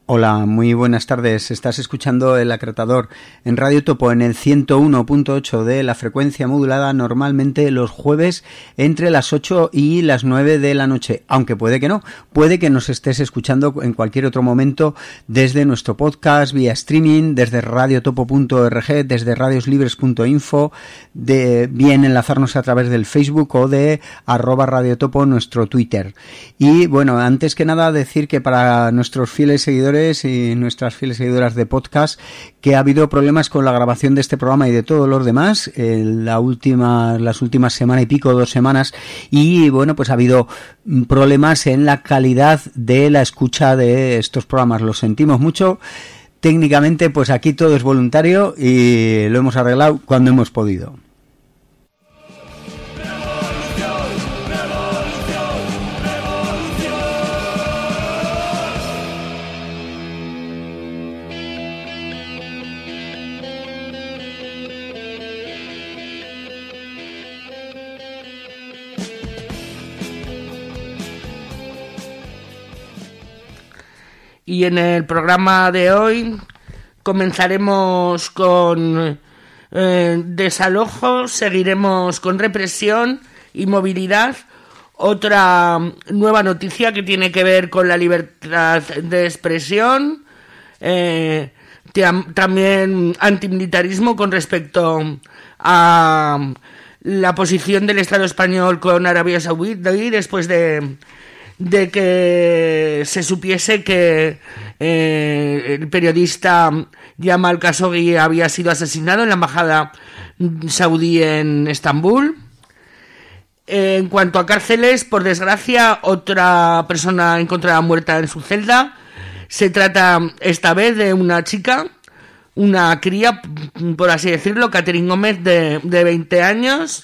Hola, muy buenas tardes. Estás escuchando El Acretador en Radio Topo en el 101.8 de la frecuencia modulada, normalmente los jueves entre las 8 y las 9 de la noche, aunque puede que no, puede que nos estés escuchando en cualquier otro momento desde nuestro podcast, vía streaming, desde radiotopo.org, desde radioslibres.info, bien enlazarnos a través del Facebook o de @radiotopo, nuestro Twitter. Y bueno, antes que nada decir que para nuestros fieles seguidores y nuestras fieles seguidoras de podcast, que ha habido problemas con la grabación de este programa y de todos los demás las últimas semana y pico, 2 semanas, y bueno, pues ha habido problemas en la calidad de la escucha de estos programas. Lo sentimos mucho. Técnicamente, pues aquí todo es voluntario y lo hemos arreglado cuando hemos podido. Y en el programa de hoy comenzaremos con desalojo, seguiremos con represión y movilidad. Otra nueva noticia que tiene que ver con la libertad de expresión. También antimilitarismo con respecto a la posición del Estado español con Arabia Saudí después de que se supiese que el periodista Jamal Khashoggi había sido asesinado en la embajada saudí en Estambul. En cuanto a cárceles, por desgracia, otra persona encontrada muerta en su celda. Se trata esta vez de una chica, una cría, por así decirlo, Catherine Gómez, de 20 años.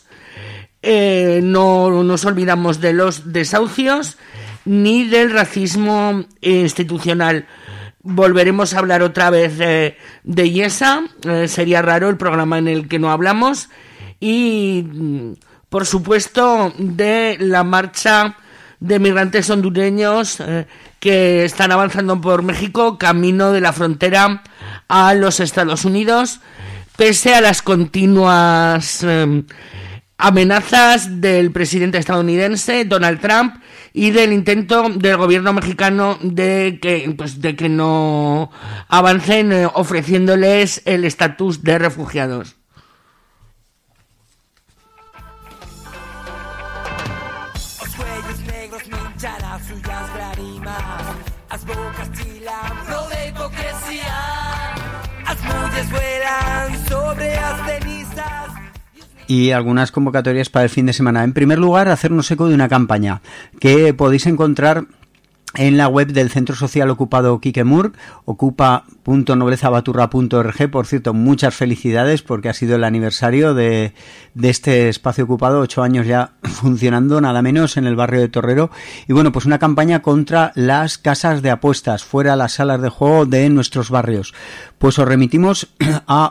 No nos olvidamos de los desahucios ni del racismo institucional. Volveremos a hablar otra vez de IESA, sería raro el programa en el que no hablamos, y por supuesto de la marcha de migrantes hondureños que están avanzando por México camino de la frontera a los Estados Unidos, pese a las continuas amenazas del presidente estadounidense Donald Trump y del intento del gobierno mexicano de que no avancen ofreciéndoles el estatus de refugiados. Os cuellos negros minchan as suyas lágrimas, as bocas chilan pro de hipocresía, as mulles vuelan sobre as cenizas. Y algunas convocatorias para el fin de semana. En primer lugar, hacernos eco de una campaña que podéis encontrar en la web del Centro Social Ocupado Quiquemur, ocupa.noblezabaturra.org. Por cierto, muchas felicidades porque ha sido el aniversario de este espacio ocupado, 8 años ya funcionando, nada menos, en el barrio de Torrero. Y bueno, pues una campaña contra las casas de apuestas, fuera las salas de juego de nuestros barrios. Pues os remitimos a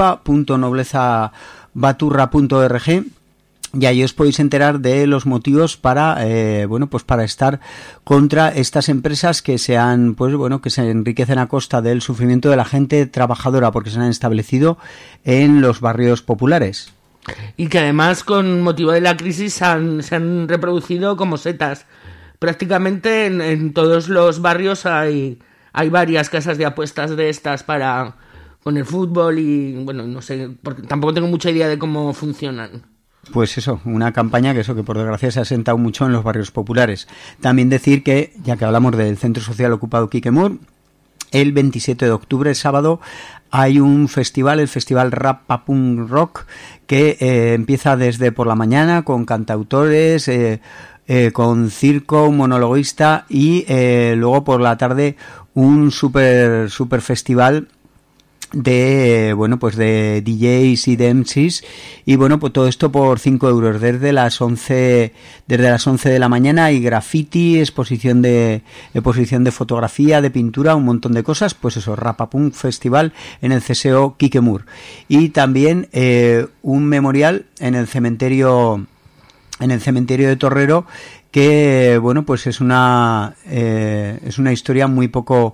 ocupa.noblezabaturra.org y ahí os podéis enterar de los motivos para para estar contra estas empresas que se enriquecen a costa del sufrimiento de la gente trabajadora, porque se han establecido en los barrios populares. Y que además, con motivo de la crisis, se han reproducido como setas. Prácticamente en todos los barrios hay varias casas de apuestas de estas con el fútbol y, bueno, no sé, porque tampoco tengo mucha idea de cómo funcionan. Pues eso, una campaña que por desgracia se ha sentado mucho en los barrios populares. También decir que, ya que hablamos del Centro Social Ocupado Quiquemur, el 27 de octubre, sábado, hay un festival, el Festival Rapapunk Rock, que empieza desde por la mañana con cantautores, con circo, un monologuista y luego por la tarde un super festival de DJs y de MCs, y bueno, pues todo esto por 5 euros desde las 11 de la mañana. Hay graffiti, exposición de fotografía, de pintura, un montón de cosas. Pues eso, Rapapunk Festival en el CSO Quiquemur. Y también un memorial en el cementerio de Torrero, que bueno, pues es una historia muy poco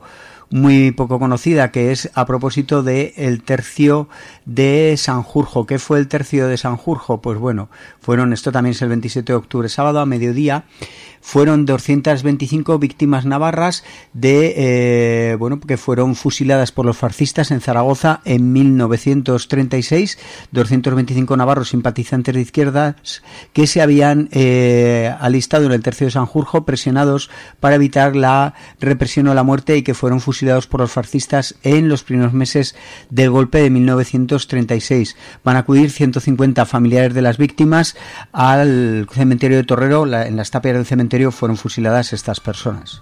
muy poco conocida, que es a propósito del tercio de Sanjurjo. ¿Qué fue el tercio de Sanjurjo? Pues bueno, esto también es el 27 de octubre, sábado a mediodía, fueron 225 víctimas navarras que fueron fusiladas por los fascistas en Zaragoza en 1936, 225 navarros simpatizantes de izquierdas que se habían alistado en el tercio de Sanjurjo, presionados para evitar la represión o la muerte, y que fueron fusilados por los fascistas en los primeros meses del golpe de 1936. Van a acudir 150 familiares de las víctimas al cementerio de Torrero. En las tapias del cementerio fueron fusiladas estas personas.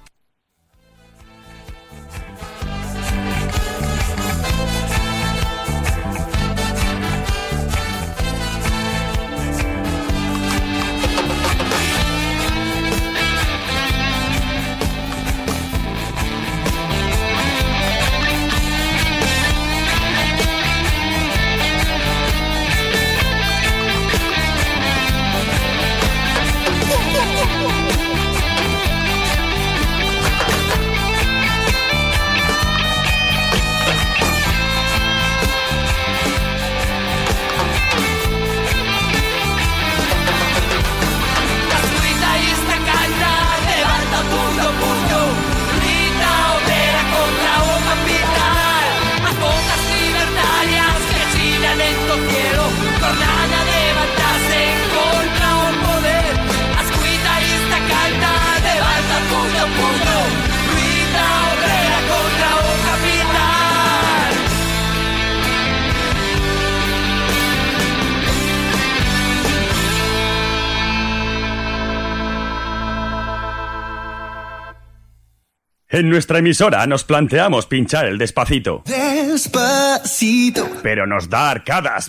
En nuestra emisora nos planteamos pinchar el Despacito. Despacito. Pero nos da arcadas.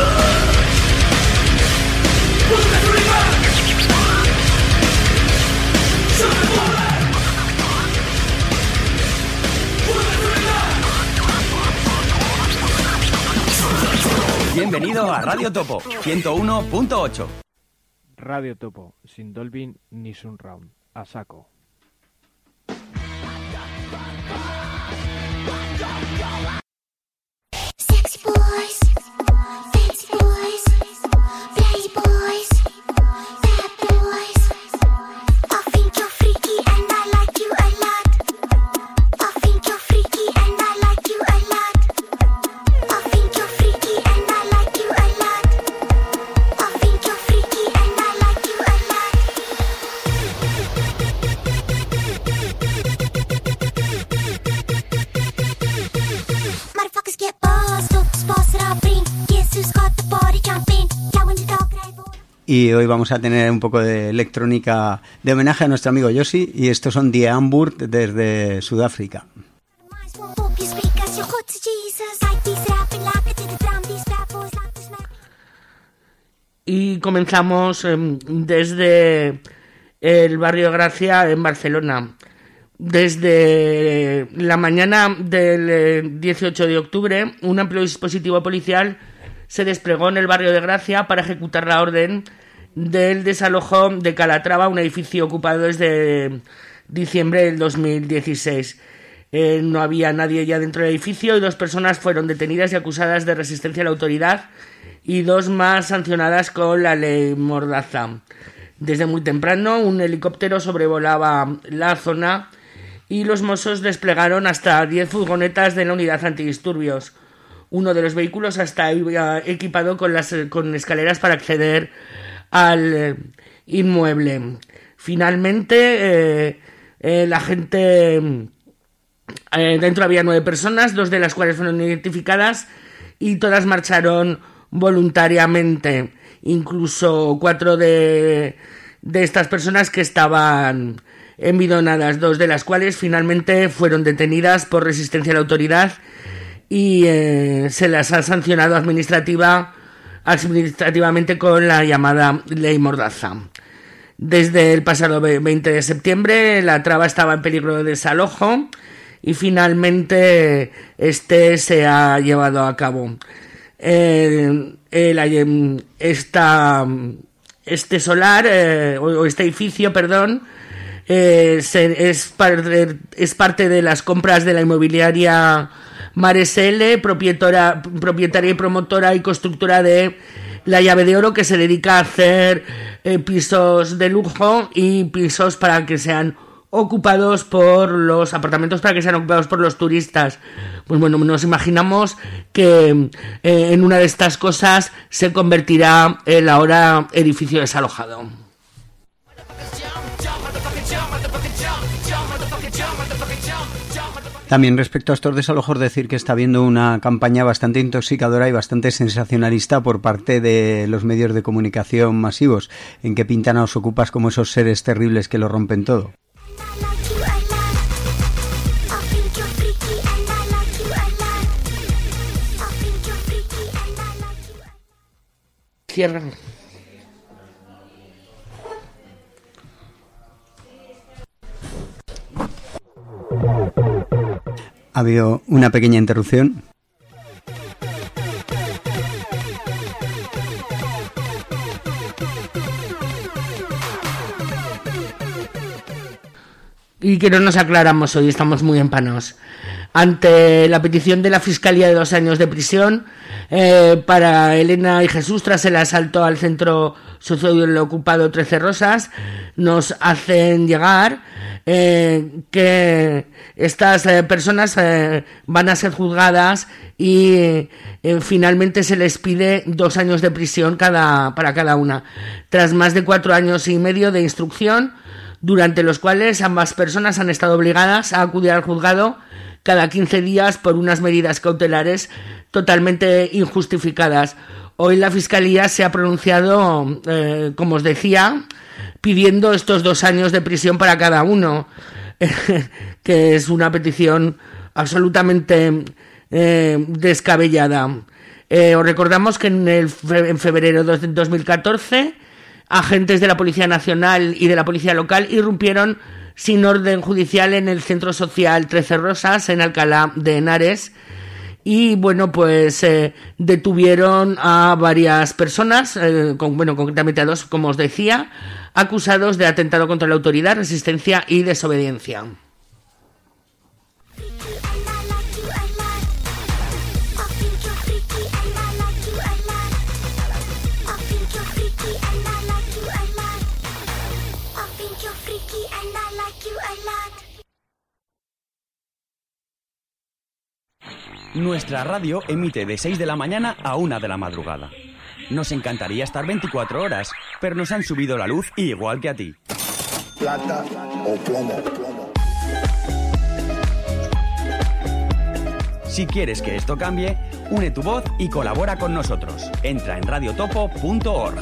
Bienvenido a Radio Topo 101.8. Radio Topo, sin Dolby ni Surround. A saco. Sexy boys, fancy boys, play boys, bad boys. I think you're freaky and I like you a lot. I think you're freaky and I like you a lot. I think you're freaky and I like you a lot. I think you're freaky and I like you a lot. Motherfuckers get buzzed up, spots that I bring. Guess who's got the body jumping? Yeah, when the dog drive on. Y hoy vamos a tener un poco de electrónica de homenaje a nuestro amigo Yoshi, y estos son Die Hamburg desde Sudáfrica. Y comenzamos desde el barrio de Gracia en Barcelona. Desde la mañana del 18 de octubre, un amplio dispositivo policial se desplegó en el barrio de Gracia para ejecutar la orden del desalojo de Calatrava, un edificio ocupado desde diciembre del 2016. No había nadie ya dentro del edificio y 2 personas fueron detenidas y acusadas de resistencia a la autoridad y 2 más sancionadas con la ley Mordaza. Desde muy temprano un helicóptero sobrevolaba la zona y los Mossos desplegaron hasta 10 furgonetas de la unidad antidisturbios. Uno de los vehículos hasta iba equipado con escaleras para acceder al inmueble. Finalmente, la gente... dentro había 9 personas, 2 de las cuales fueron identificadas y todas marcharon voluntariamente. Incluso 4 de estas personas que estaban envidonadas, 2 de las cuales finalmente fueron detenidas por resistencia a la autoridad y se las ha sancionado administrativamente con la llamada ley Mordaza. Desde el pasado 20 de septiembre la traba estaba en peligro de desalojo y finalmente este se ha llevado a cabo. Este edificio, es parte de las compras de la inmobiliaria Maresl, propietaria y promotora y constructora de La Llave de Oro, que se dedica a hacer pisos de lujo y pisos para que sean ocupados por los apartamentos, para que sean ocupados por los turistas. Pues bueno, nos imaginamos que en una de estas cosas se convertirá el ahora edificio desalojado. También respecto a estos desalojos, decir que está habiendo una campaña bastante intoxicadora y bastante sensacionalista por parte de los medios de comunicación masivos, en que pintan a los ocupas como esos seres terribles que lo rompen todo. Cierran. Ha habido una pequeña interrupción. Y que no nos aclaramos hoy, estamos muy empanados. Ante la petición de la Fiscalía de 2 años de prisión para Elena y Jesús tras el asalto al centro socioocupado 13 Rosas, nos hacen llegar que estas personas van a ser juzgadas y finalmente se les pide 2 años de prisión para cada una, tras más de 4 años y medio de instrucción, durante los cuales ambas personas han estado obligadas a acudir al juzgado cada 15 días por unas medidas cautelares totalmente injustificadas. Hoy la Fiscalía se ha pronunciado, como os decía, pidiendo estos 2 años de prisión para cada uno, que es una petición absolutamente descabellada. Os recordamos que en febrero de 2014 agentes de la Policía Nacional y de la Policía Local irrumpieron sin orden judicial en el Centro Social 13 Rosas, en Alcalá de Henares, y bueno, pues detuvieron a varias personas, concretamente a 2, como os decía, acusados de atentado contra la autoridad, resistencia y desobediencia. Nuestra radio emite de 6 de la mañana a 1 de la madrugada. Nos encantaría estar 24 horas, pero nos han subido la luz igual que a ti. Plata o plomo. Si quieres que esto cambie, une tu voz y colabora con nosotros. Entra en radiotopo.org.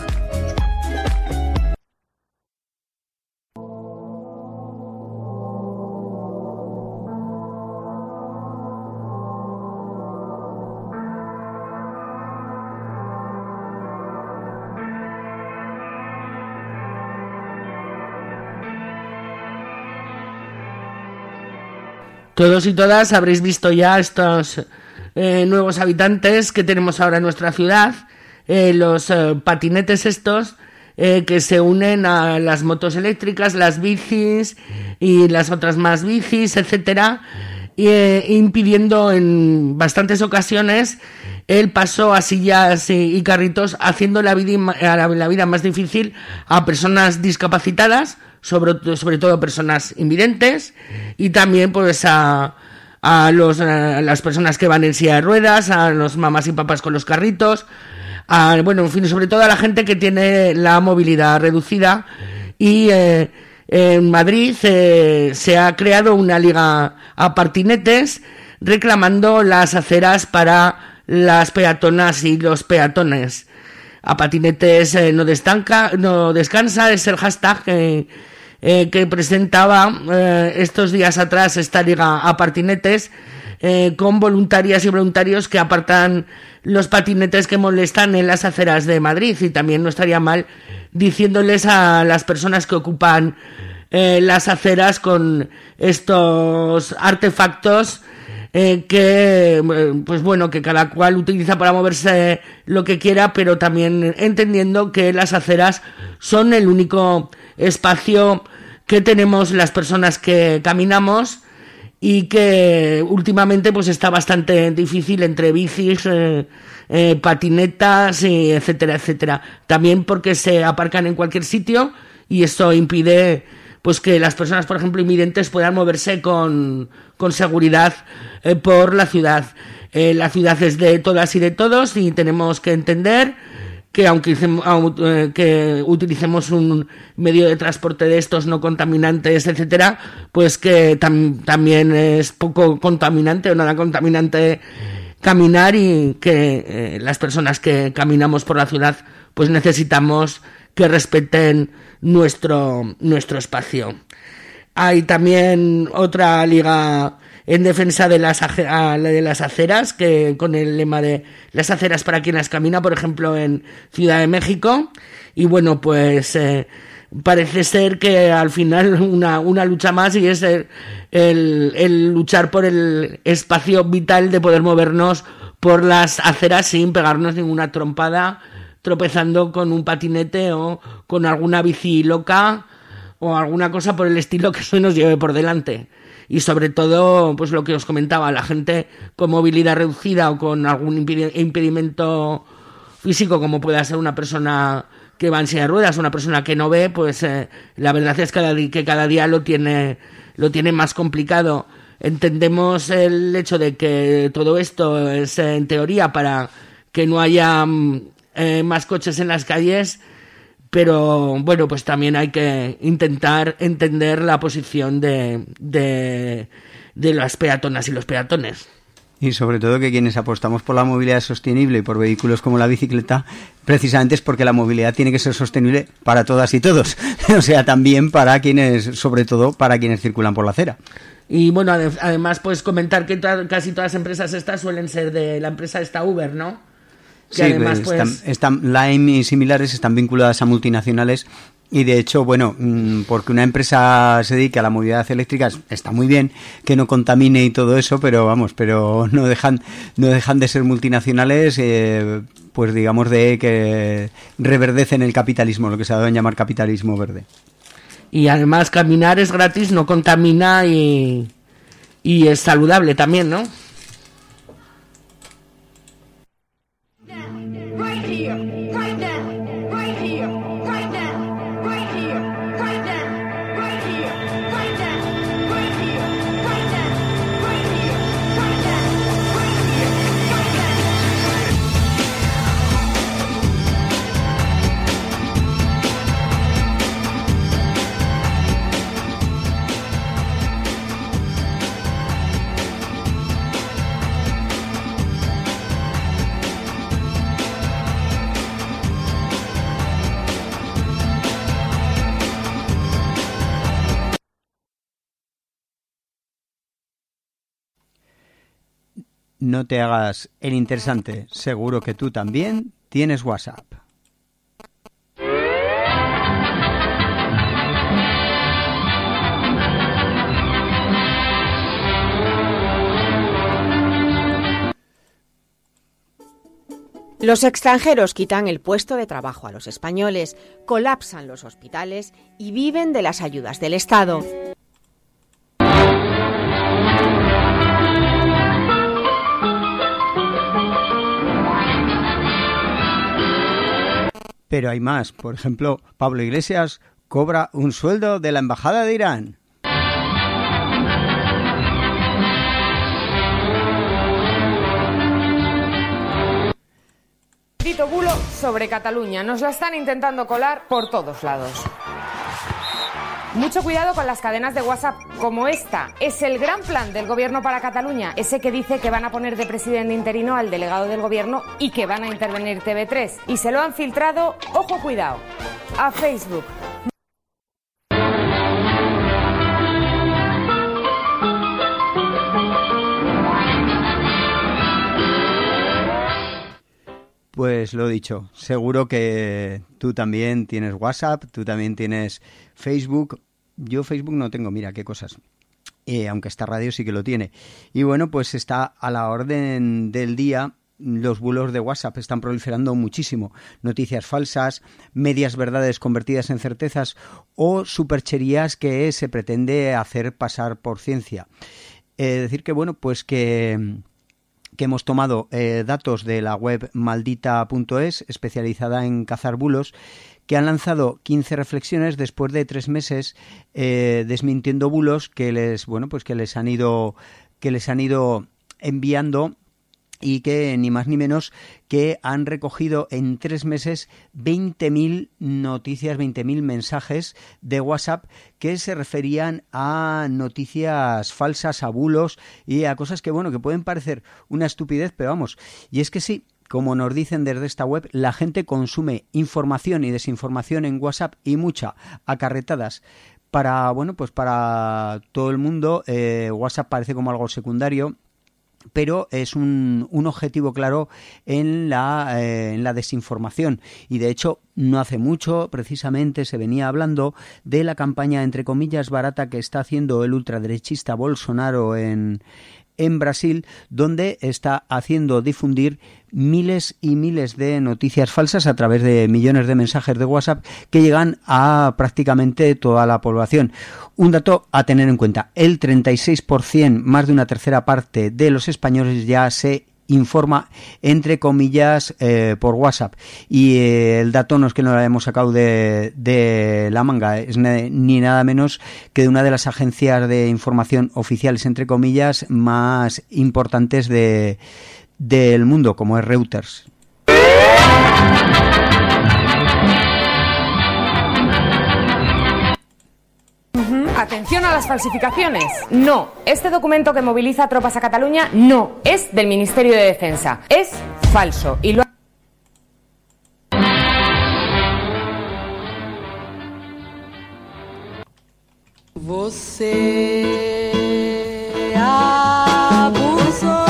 Todos y todas habréis visto ya estos nuevos habitantes que tenemos ahora en nuestra ciudad, los patinetes estos que se unen a las motos eléctricas, las bicis y las otras más bicis, etcétera, impidiendo en bastantes ocasiones el paso a sillas y carritos, haciendo la vida más difícil a personas discapacitadas, sobre todo personas invidentes, y también pues a las personas que van en silla de ruedas, a los mamás y papás con los carritos, en fin, sobre todo a la gente que tiene la movilidad reducida. Y en Madrid se ha creado una liga a patinetes reclamando las aceras para las peatonas y los peatones. A patinetes no descansa, es el hashtag que presentaba estos días atrás esta liga a patinetes, con voluntarias y voluntarios que apartan los patinetes que molestan en las aceras de Madrid. Y también no estaría mal diciéndoles a las personas que ocupan las aceras con estos artefactos que cada cual utiliza para moverse lo que quiera, pero también entendiendo que las aceras son el único espacio que tenemos las personas que caminamos y que últimamente pues está bastante difícil entre bicis, patinetas, etcétera, etcétera. También porque se aparcan en cualquier sitio y eso impide pues que las personas, por ejemplo, invidentes puedan moverse con seguridad por la ciudad. La ciudad es de todas y de todos y tenemos que entender que aunque que utilicemos un medio de transporte de estos no contaminantes, etcétera, pues que también es poco contaminante o nada contaminante caminar y que las personas que caminamos por la ciudad pues necesitamos que respeten nuestro espacio. Hay también otra liga en defensa de las aceras, que con el lema de las aceras para quien las camina, por ejemplo, en Ciudad de México. Y bueno, pues parece ser que al final una lucha más y es el luchar por el espacio vital de poder movernos por las aceras sin pegarnos ninguna trompada, tropezando con un patinete o con alguna bici loca o alguna cosa por el estilo que se nos lleve por delante. Y sobre todo, pues lo que os comentaba, la gente con movilidad reducida o con algún impedimento físico, como pueda ser una persona que va en silla de ruedas, una persona que no ve, pues la verdad es que cada día lo tiene más complicado. Entendemos el hecho de que todo esto es en teoría para que no haya más coches en las calles, pero bueno, pues también hay que intentar entender la posición de las peatonas y los peatones. Y sobre todo que quienes apostamos por la movilidad sostenible y por vehículos como la bicicleta, precisamente es porque la movilidad tiene que ser sostenible para todas y todos. O sea, también para quienes, sobre todo para quienes circulan por la acera. Y bueno, además pues comentar que casi todas las empresas estas suelen ser de la empresa esta Uber, ¿no? Que sí, además, pues Lime y similares están vinculadas a multinacionales y de hecho, bueno, porque una empresa se dedique a la movilidad eléctrica está muy bien, que no contamine y todo eso, pero no dejan de ser multinacionales, pues digamos de que reverdecen el capitalismo, lo que se ha dado en llamar capitalismo verde. Y además caminar es gratis, no contamina y es saludable también, ¿no? No te hagas el interesante, seguro que tú también tienes WhatsApp. Los extranjeros quitan el puesto de trabajo a los españoles, colapsan los hospitales y viven de las ayudas del Estado. Pero hay más. Por ejemplo, Pablo Iglesias cobra un sueldo de la Embajada de Irán. Dito bulo sobre Cataluña. Nos la están intentando colar por todos lados. Mucho cuidado con las cadenas de WhatsApp como esta. Es el gran plan del gobierno para Cataluña. Ese que dice que van a poner de presidente interino al delegado del gobierno y que van a intervenir TV3. Y se lo han filtrado, ojo cuidado, a Facebook. Pues lo dicho, seguro que tú también tienes WhatsApp, tú también tienes Facebook. Yo Facebook no tengo, mira qué cosas. Aunque esta radio sí que lo tiene. Y bueno, pues está a la orden del día los bulos de WhatsApp están proliferando muchísimo. Noticias falsas, medias verdades convertidas en certezas o supercherías que se pretende hacer pasar por ciencia. Decir que, bueno, pues que hemos tomado datos de la web maldita.es, especializada en cazar bulos, que han lanzado 15 reflexiones después de 3 meses desmintiendo bulos que les han ido enviando, y que ni más ni menos que han recogido en 3 meses 20.000 noticias, 20.000 mensajes de WhatsApp que se referían a noticias falsas, a bulos y a cosas que, bueno, que pueden parecer una estupidez, pero vamos, y es que sí, como nos dicen desde esta web, la gente consume información y desinformación en WhatsApp, y mucha, acarretadas. Para todo el mundo, WhatsApp parece como algo secundario, pero es un objetivo claro en la desinformación. Y de hecho, no hace mucho, precisamente, se venía hablando de la campaña, entre comillas, barata que está haciendo el ultraderechista Bolsonaro en Brasil, donde está haciendo difundir miles y miles de noticias falsas a través de millones de mensajes de WhatsApp que llegan a prácticamente toda la población. Un dato a tener en cuenta: el 36%, más de una tercera parte de los españoles ya se informa, entre comillas, por WhatsApp. Y el dato no es que no lo hayamos sacado de la manga, es ni nada menos que de una de las agencias de información oficiales, entre comillas, más importantes del mundo, como es Reuters. Atención a las falsificaciones. No, este documento que moviliza tropas a Cataluña no es del Ministerio de Defensa. Es falso y lo Você abusou,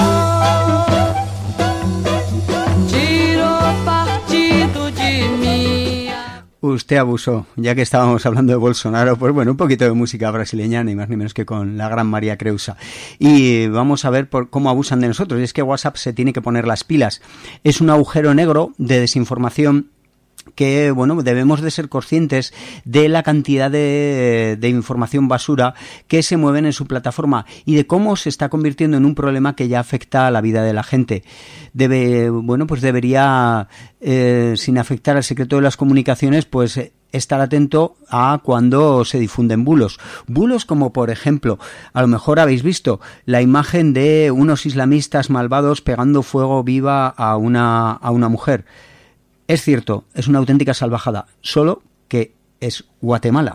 tirou partido de mim. Usted abusó, ya que estábamos hablando de Bolsonaro, pues bueno, un poquito de música brasileña, ni más ni menos que con la gran María Creusa. Y vamos a ver cómo abusan de nosotros. Y es que WhatsApp se tiene que poner las pilas. Es un agujero negro de desinformación que, bueno, debemos de ser conscientes de la cantidad de información basura que se mueven en su plataforma y de cómo se está convirtiendo en un problema que ya afecta a la vida de la gente. Debería, sin afectar al secreto de las comunicaciones, pues estar atento a cuando se difunden bulos. Bulos como, por ejemplo, a lo mejor habéis visto la imagen de unos islamistas malvados pegando fuego viva a una mujer. Es cierto, es una auténtica salvajada, solo que es Guatemala.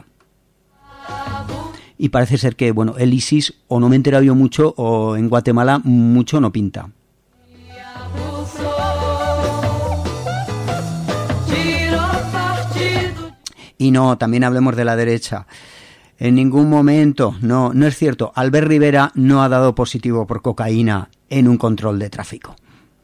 Y parece ser que, bueno, el ISIS o no me he enterado yo mucho, o en Guatemala mucho no pinta. Y no, también hablemos de la derecha. En ningún momento, no es cierto. Albert Rivera no ha dado positivo por cocaína en un control de tráfico.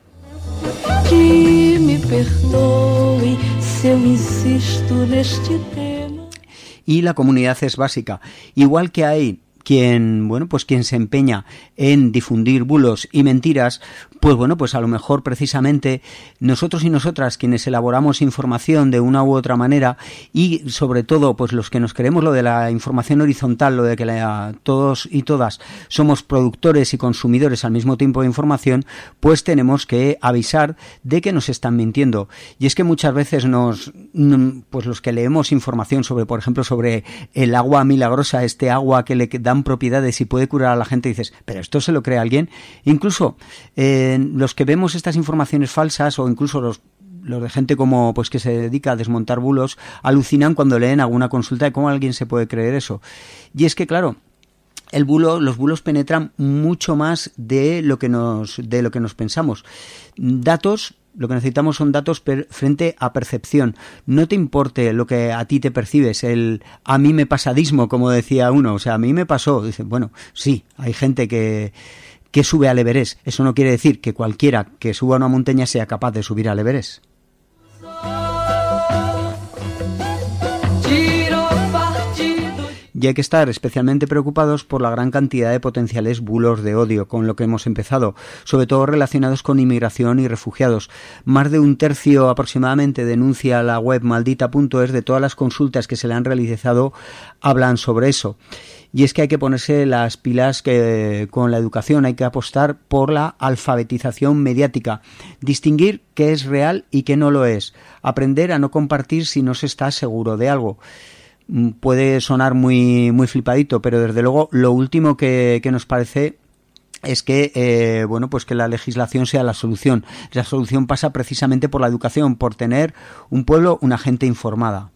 Que me perdoe si eu insisto neste tema. Y la comunidad es básica. Igual que hay quien se empeña en difundir bulos y mentiras, pues a lo mejor precisamente nosotros y nosotras, quienes elaboramos información de una u otra manera, y sobre todo pues los que nos queremos lo de la información horizontal, lo de que todos y todas somos productores y consumidores al mismo tiempo de información, pues tenemos que avisar de que nos están mintiendo. Y es que muchas veces pues los que leemos información sobre, por ejemplo, sobre el agua milagrosa, este agua que le dan propiedades y puede curar a la gente, dices, ¿pero esto se lo cree alguien? Incluso los que vemos estas informaciones falsas, o incluso los de gente como pues que se dedica a desmontar bulos, alucinan cuando leen alguna consulta de cómo alguien se puede creer eso. Y es que, claro, los bulos penetran mucho más de lo que nos pensamos. Lo que necesitamos son datos frente a percepción. No te importe lo que a ti te percibes, el a mí me pasadismo, como decía uno. O sea, a mí me pasó. Dicen, bueno, sí, hay gente que sube al Everest. Eso no quiere decir que cualquiera que suba a una montaña sea capaz de subir al Everest. y hay que estar especialmente preocupados por la gran cantidad de potenciales bulos de odio con lo que hemos empezado, sobre todo relacionados con inmigración y refugiados. Más de un tercio aproximadamente, denuncia la web maldita.es, de todas las consultas que se le han realizado hablan sobre eso. Y es que hay que ponerse las pilas con la educación, hay que apostar por la alfabetización mediática, distinguir qué es real y qué no lo es, aprender a no compartir si no se está seguro de algo. Puede sonar muy flipadito, pero desde luego lo último que nos parece es que pues que la legislación sea la solución. La solución pasa precisamente por la educación, por tener un pueblo, una gente informada.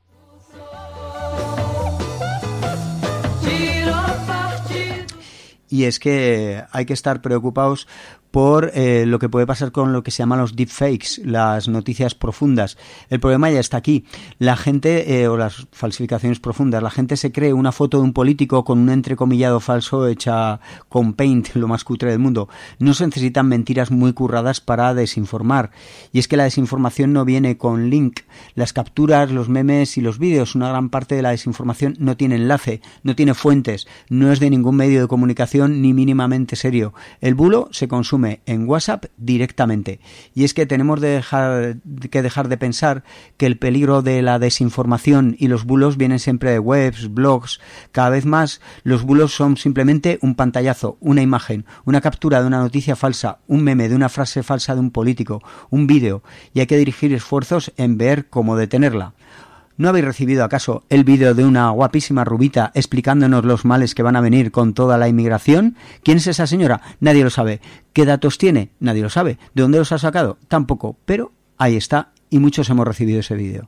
Y es que hay que estar preocupados por lo que puede pasar con lo que se llaman los deepfakes, las noticias profundas. El problema ya está aquí. La gente, o las falsificaciones profundas, la gente se cree una foto de un político con un entrecomillado falso hecha con Paint, lo más cutre del mundo. No se necesitan mentiras muy curradas para desinformar. Y es que la desinformación no viene con link. Las capturas, los memes y los vídeos, una gran parte de la desinformación no tiene enlace, no tiene fuentes, no es de ningún medio de comunicación ni mínimamente serio. El bulo se consume en WhatsApp directamente. Y es que tenemos que dejar de pensar que el peligro de la desinformación y los bulos vienen siempre de webs, blogs. Cada vez más los bulos son simplemente un pantallazo, una imagen, una captura de una noticia falsa, un meme de una frase falsa de un político, un vídeo, y hay que dirigir esfuerzos en ver cómo detenerla. ¿No habéis recibido acaso el vídeo de una guapísima rubita explicándonos los males que van a venir con toda la inmigración? ¿Quién es esa señora? Nadie lo sabe. ¿Qué datos tiene? Nadie lo sabe. ¿De dónde los ha sacado? Tampoco. Pero ahí está, y muchos hemos recibido ese vídeo.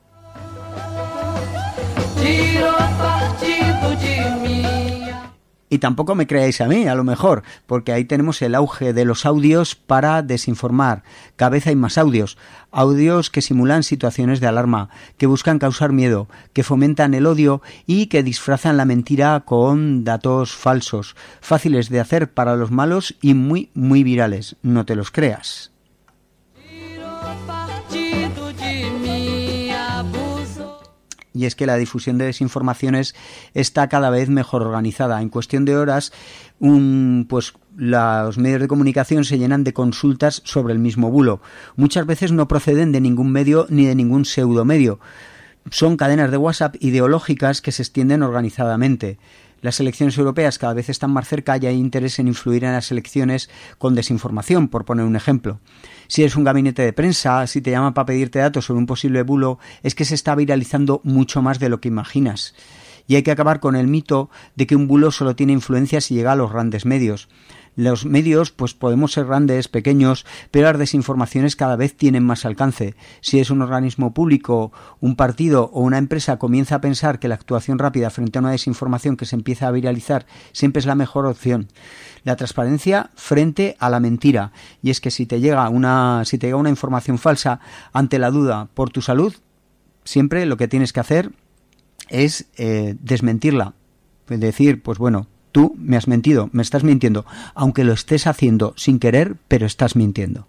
Y tampoco me creáis a mí, a lo mejor, porque ahí tenemos el auge de los audios para desinformar. Cada vez hay más audios que simulan situaciones de alarma, que buscan causar miedo, que fomentan el odio y que disfrazan la mentira con datos falsos, fáciles de hacer para los malos y muy virales. No te los creas. Y es que la difusión de desinformaciones está cada vez mejor organizada. En cuestión de horas, pues los medios de comunicación se llenan de consultas sobre el mismo bulo. Muchas veces no proceden de ningún medio ni de ningún pseudomedio. Son cadenas de WhatsApp ideológicas que se extienden organizadamente. Las elecciones europeas cada vez están más cerca y hay interés en influir en las elecciones con desinformación, por poner un ejemplo. Si eres un gabinete de prensa, si te llaman para pedirte datos sobre un posible bulo, es que se está viralizando mucho más de lo que imaginas. Y hay que acabar con el mito de que un bulo solo tiene influencia si llega a los grandes medios. Los medios, pues podemos ser grandes, pequeños, pero las desinformaciones cada vez tienen más alcance. Si es un organismo público, un partido o una empresa comienza a pensar que la actuación rápida frente a una desinformación que se empieza a viralizar siempre es la mejor opción. La transparencia frente a la mentira. Y es que si te llega una información falsa, ante la duda por tu salud, siempre lo que tienes que hacer es desmentirla. Es decir, pues bueno, tú me has mentido, me estás mintiendo, aunque lo estés haciendo sin querer, pero estás mintiendo.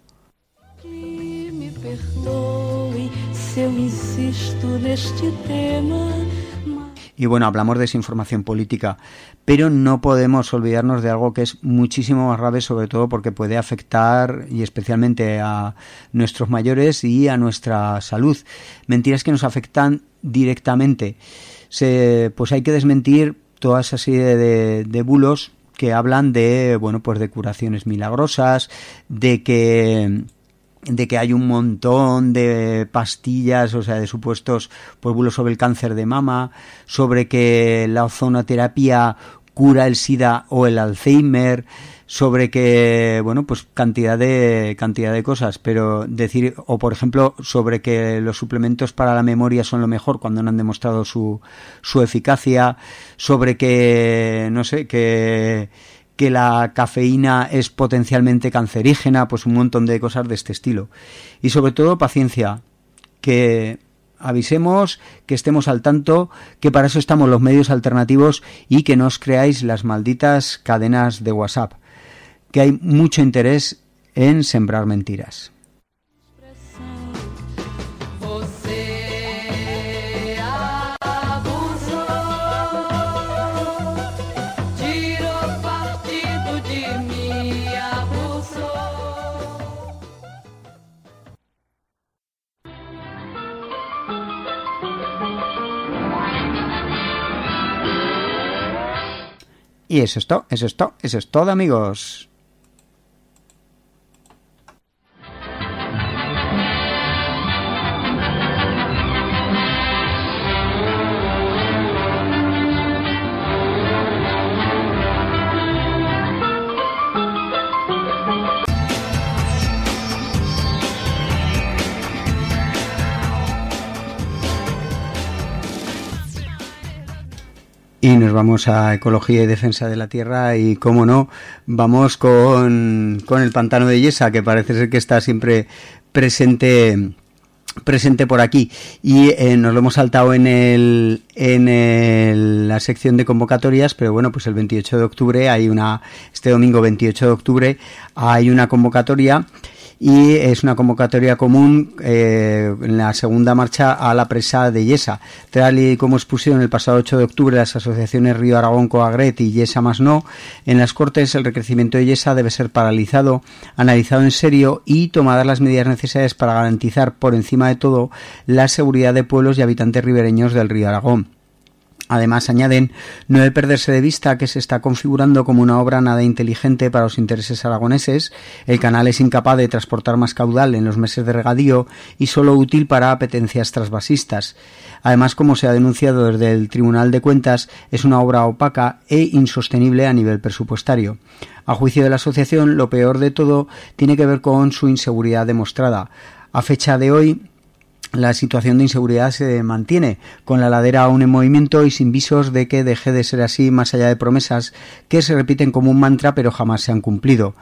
Y bueno, hablamos de desinformación política, pero no podemos olvidarnos de algo que es muchísimo más grave, sobre todo porque puede afectar y especialmente a nuestros mayores y a nuestra salud. Mentiras que nos afectan directamente. Pues hay que desmentir toda esa serie de bulos que hablan de, bueno, pues de curaciones milagrosas, de que hay un montón de pastillas, o sea, de supuestos pues bulos sobre el cáncer de mama, sobre que la ozonoterapia cura el SIDA o el Alzheimer, sobre que, bueno, pues cantidad de cosas, pero decir, o por ejemplo, sobre que los suplementos para la memoria son lo mejor cuando no han demostrado su eficacia, sobre que, no sé, que la cafeína es potencialmente cancerígena, pues un montón de cosas de este estilo. Y sobre todo, paciencia, que avisemos, que estemos al tanto, que para eso estamos los medios alternativos y que no os creáis las malditas cadenas de WhatsApp, que hay mucho interés en sembrar mentiras. Y eso es todo, amigos. Y nos vamos a Ecología y Defensa de la Tierra y, cómo no, vamos con el pantano de Yesa, que parece ser que está siempre presente por aquí. Y nos lo hemos saltado en la sección de convocatorias, pero bueno, pues el 28 de octubre este domingo 28 de octubre hay una convocatoria. Y es una convocatoria común en la segunda marcha a la presa de Yesa. Tal y como expusieron el pasado 8 de octubre las asociaciones Río Aragón, Coagret y Yesa Más No, en las Cortes el recrecimiento de Yesa debe ser paralizado, analizado en serio y tomadas las medidas necesarias para garantizar por encima de todo la seguridad de pueblos y habitantes ribereños del Río Aragón. Además, añaden, no debe perderse de vista que se está configurando como una obra nada inteligente para los intereses aragoneses. El canal es incapaz de transportar más caudal en los meses de regadío y solo útil para apetencias trasvasistas. Además, como se ha denunciado desde el Tribunal de Cuentas, es una obra opaca e insostenible a nivel presupuestario. A juicio de la asociación, lo peor de todo tiene que ver con su inseguridad demostrada. A fecha de hoy, la situación de inseguridad se mantiene, con la ladera aún en movimiento y sin visos de que deje de ser así, más allá de promesas que se repiten como un mantra pero jamás se han cumplido.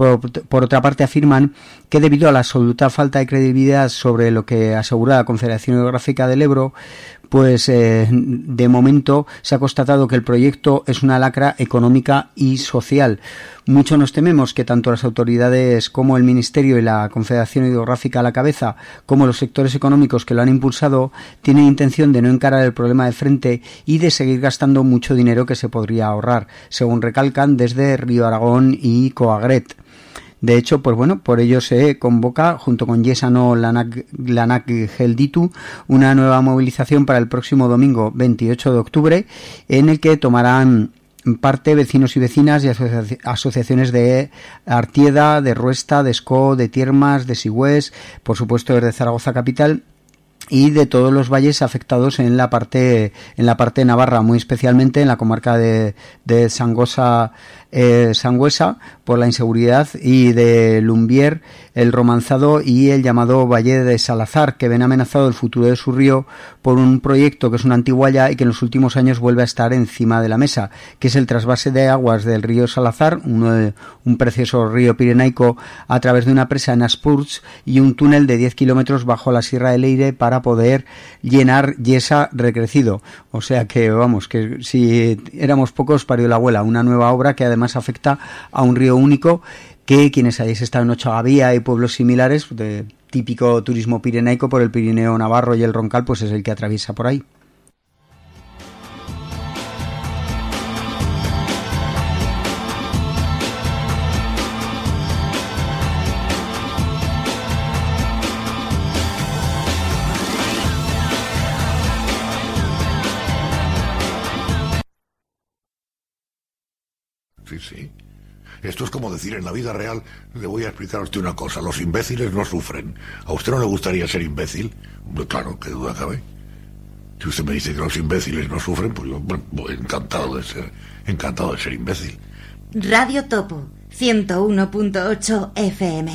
Por otra parte, afirman que debido a la absoluta falta de credibilidad sobre lo que asegura la Confederación Hidrográfica del Ebro, pues de momento se ha constatado que el proyecto es una lacra económica y social. Mucho nos tememos que tanto las autoridades como el Ministerio y la Confederación Hidrográfica a la cabeza, como los sectores económicos que lo han impulsado, tienen intención de no encarar el problema de frente y de seguir gastando mucho dinero que se podría ahorrar, según recalcan desde Río Aragón y Coagret. De hecho, pues bueno, por ello se convoca, junto con Yesa No Lanak Gelditu, una nueva movilización para el próximo domingo 28 de octubre, en el que tomarán parte vecinos y vecinas y asociaciones de Artieda, de Ruesta, de Escó, de Tiermas, de Sigüés, por supuesto desde Zaragoza capital, y de todos los valles afectados en la parte navarra, muy especialmente en la comarca de Sangüesa por la inseguridad, y de Lumbier, el Romanzado y el llamado Valle de Salazar, que ven amenazado el futuro de su río por un proyecto que es una antigualla y que en los últimos años vuelve a estar encima de la mesa, que es el trasvase de aguas del río Salazar, un precioso río pirenaico, a través de una presa en Aspurts y un túnel de 10 kilómetros bajo la Sierra de Leire para poder llenar Yesa recrecido. O sea que, vamos, que si éramos pocos parió la abuela, una nueva obra que además afecta a un río único, que quienes hayáis estado en Ochagavía y pueblos similares de típico turismo pirenaico por el Pirineo Navarro y el Roncal, pues es el que atraviesa por ahí. Sí. Esto es como decir, en la vida real, le voy a explicar a usted una cosa, los imbéciles no sufren. ¿A usted no le gustaría ser imbécil? Claro, qué duda cabe. Si usted me dice que los imbéciles no sufren, pues yo, bueno, encantado de ser imbécil. Radio Topo, 101.8 FM.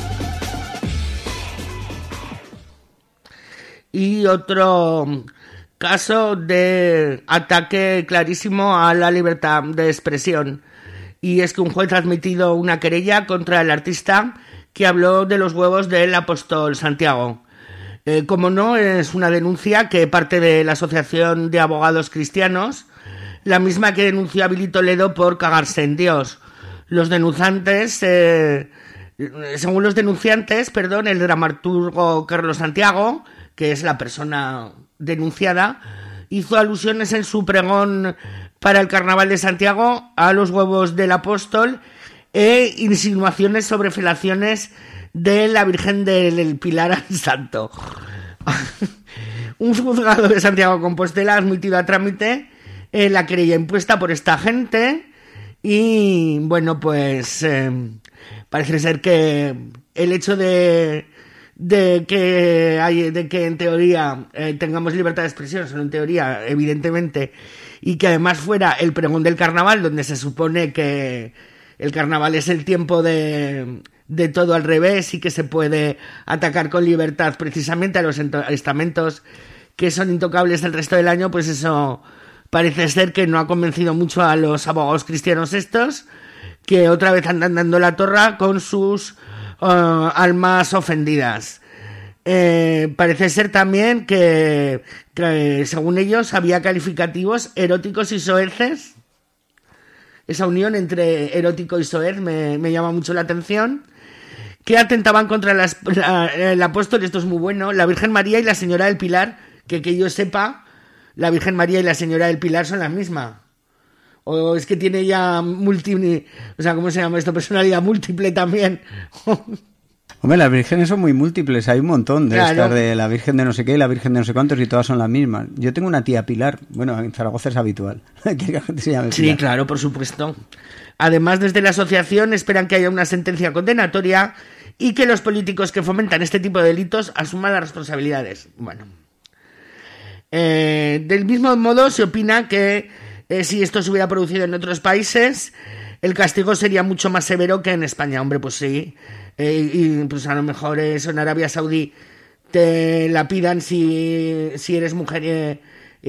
Y otro caso de ataque clarísimo a la libertad de expresión. Y es que un juez ha admitido una querella contra el artista que habló de los huevos del apóstol Santiago. Como no, es una denuncia que parte de la Asociación de Abogados Cristianos, la misma que denunció a Billy Toledo por cagarse en Dios. Los denunciantes, según los denunciantes, el dramaturgo Carlos Santiago, que es la persona denunciada, hizo alusiones en su pregón para el Carnaval de Santiago a los huevos del apóstol e insinuaciones sobre felaciones de la Virgen del Pilar al Santo. Un juzgado de Santiago de Compostela ha admitido a trámite la querella impuesta por esta gente y, bueno, pues parece ser que el hecho de que en teoría tengamos libertad de expresión, solo en teoría, evidentemente, y que además fuera el pregón del carnaval, donde se supone que el carnaval es el tiempo de todo al revés y que se puede atacar con libertad precisamente a los estamentos que son intocables el resto del año, pues eso parece ser que no ha convencido mucho a los abogados cristianos estos, que otra vez andan dando la torra con sus almas ofendidas. Parece ser también que según ellos había calificativos eróticos y soeces. Esa unión entre erótico y soez me llama mucho la atención, que atentaban contra el apóstol, esto es muy bueno, la Virgen María y la Señora del Pilar, que yo sepa, la Virgen María y la Señora del Pilar son las mismas. O es que tiene ya ¿cómo se llama esto? Personalidad múltiple también. Hombre, las vírgenes son muy múltiples, hay un montón de estas, de la Virgen de no sé qué y la Virgen de no sé cuántos, y todas son las mismas. Yo tengo una tía Pilar, bueno, en Zaragoza es habitual que la gente se llame Pilar. Sí, claro, por supuesto. Además, desde la asociación esperan que haya una sentencia condenatoria y que los políticos que fomentan este tipo de delitos asuman las responsabilidades. Bueno. Del mismo modo, se opina que si esto se hubiera producido en otros países, el castigo sería mucho más severo que en España. Hombre, pues sí. Y pues a lo mejor eso en Arabia Saudí te la pidan si eres mujer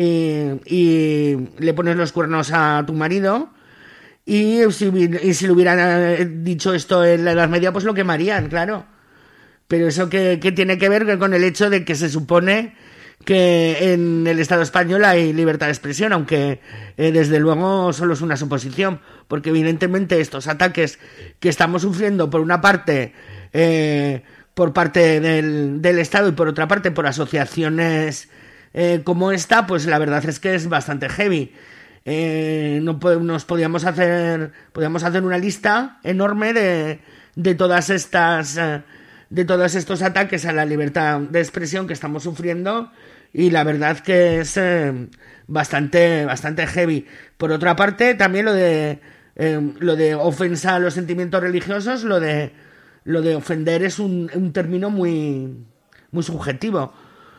y le pones los cuernos a tu marido, y si le hubieran dicho esto en la Edad Media, pues lo quemarían, claro. Pero eso que tiene que ver con el hecho de que se supone que en el Estado español hay libertad de expresión, aunque desde luego solo es una suposición, porque evidentemente estos ataques que estamos sufriendo por una parte por parte del Estado y por otra parte por asociaciones como esta, pues la verdad es que es bastante heavy. Podríamos hacer una lista enorme de todas estas de todos estos ataques a la libertad de expresión que estamos sufriendo, y la verdad que es bastante heavy. Por otra parte, también lo de ofensa a los sentimientos religiosos, lo de ofender es un término muy subjetivo.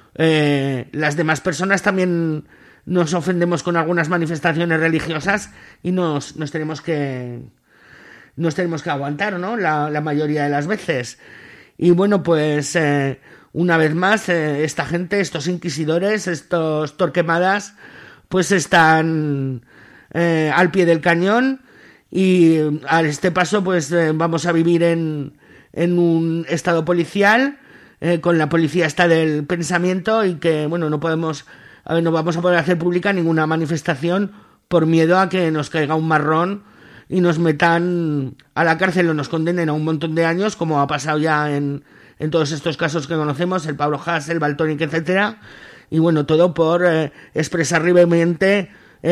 Las demás personas también nos ofendemos con algunas manifestaciones religiosas y nos tenemos que aguantar, ¿no? La mayoría de las veces. Y bueno, pues una vez más, esta gente, estos inquisidores, estos torquemadas, pues están al pie del cañón, y a este paso pues vamos a vivir en un estado policial, con la policía esta del pensamiento, y que bueno, no vamos a poder hacer pública ninguna manifestación por miedo a que nos caiga un marrón y nos metan a la cárcel o nos condenen a un montón de años, como ha pasado ya en todos estos casos que conocemos, el Pablo Hasél, el Valtonyc, etcétera. Y bueno, todo por expresar libremente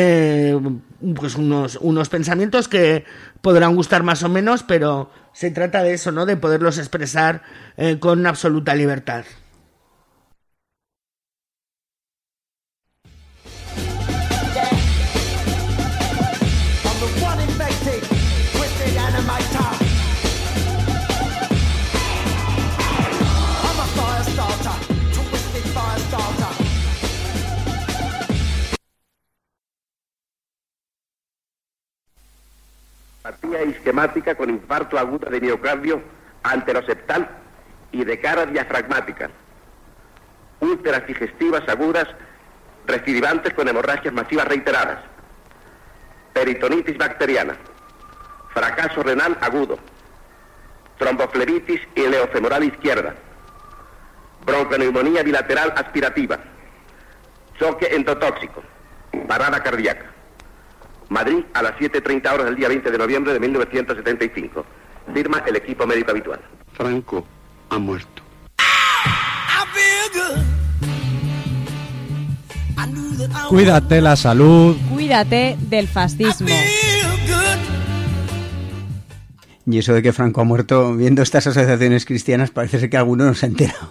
pues unos pensamientos que podrán gustar más o menos, pero se trata de eso, ¿no? De poderlos expresar con absoluta libertad. Apatía isquemática con infarto agudo de miocardio anteroseptal y de cara diafragmática. Úlceras digestivas agudas recidivantes con hemorragias masivas reiteradas, peritonitis bacteriana, fracaso renal agudo, tromboflebitis y ileofemoral izquierda, bronconeumonía bilateral aspirativa, choque endotóxico, parada cardíaca. Madrid a las 7:30 horas del día 20 de noviembre de 1975. Firma el equipo médico habitual. Franco ha muerto. Cuídate la salud. Cuídate del fascismo. Y eso de que Franco ha muerto, viendo estas asociaciones cristianas, parece ser que alguno no se ha enterado.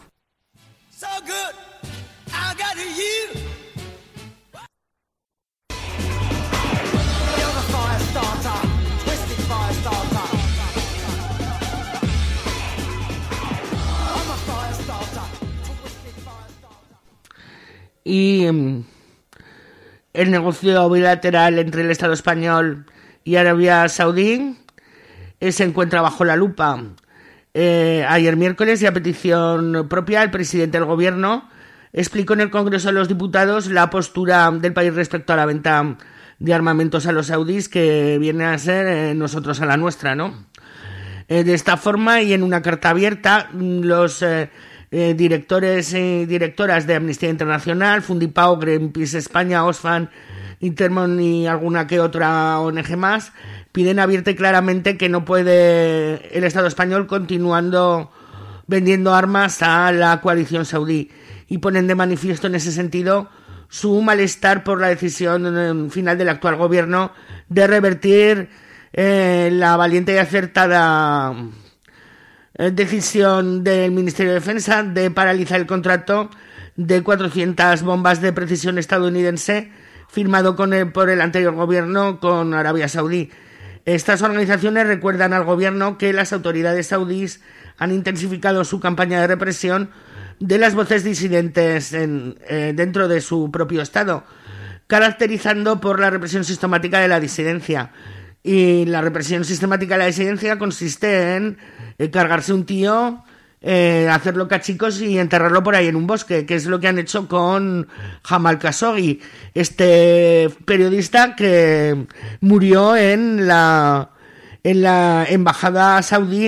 Y el negocio bilateral entre el Estado español y Arabia Saudí se encuentra bajo la lupa. Ayer miércoles, y a petición propia, el presidente del gobierno explicó en el Congreso de los Diputados la postura del país respecto a la venta de armamentos a los saudíes, que viene a ser nosotros a la nuestra, ¿no? De esta forma, y en una carta abierta, los directores y directoras de Amnistía Internacional, Fundipau, Greenpeace España, Oxfam, Intermon y alguna que otra ONG más piden abierta y claramente que no puede el Estado español continuando vendiendo armas a la coalición saudí, y ponen de manifiesto en ese sentido su malestar por la decisión final del actual gobierno de revertir la valiente y acertada decisión del Ministerio de Defensa de paralizar el contrato de 400 bombas de precisión estadounidense firmado por el anterior gobierno con Arabia Saudí. Estas organizaciones recuerdan al gobierno que las autoridades saudíes han intensificado su campaña de represión de las voces disidentes dentro de su propio Estado, caracterizando por la represión sistemática de la disidencia. Y la represión sistemática de la disidencia consiste en cargarse un tío, hacerlo cachicos y enterrarlo por ahí en un bosque, que es lo que han hecho con Jamal Khashoggi, este periodista que murió en la embajada saudí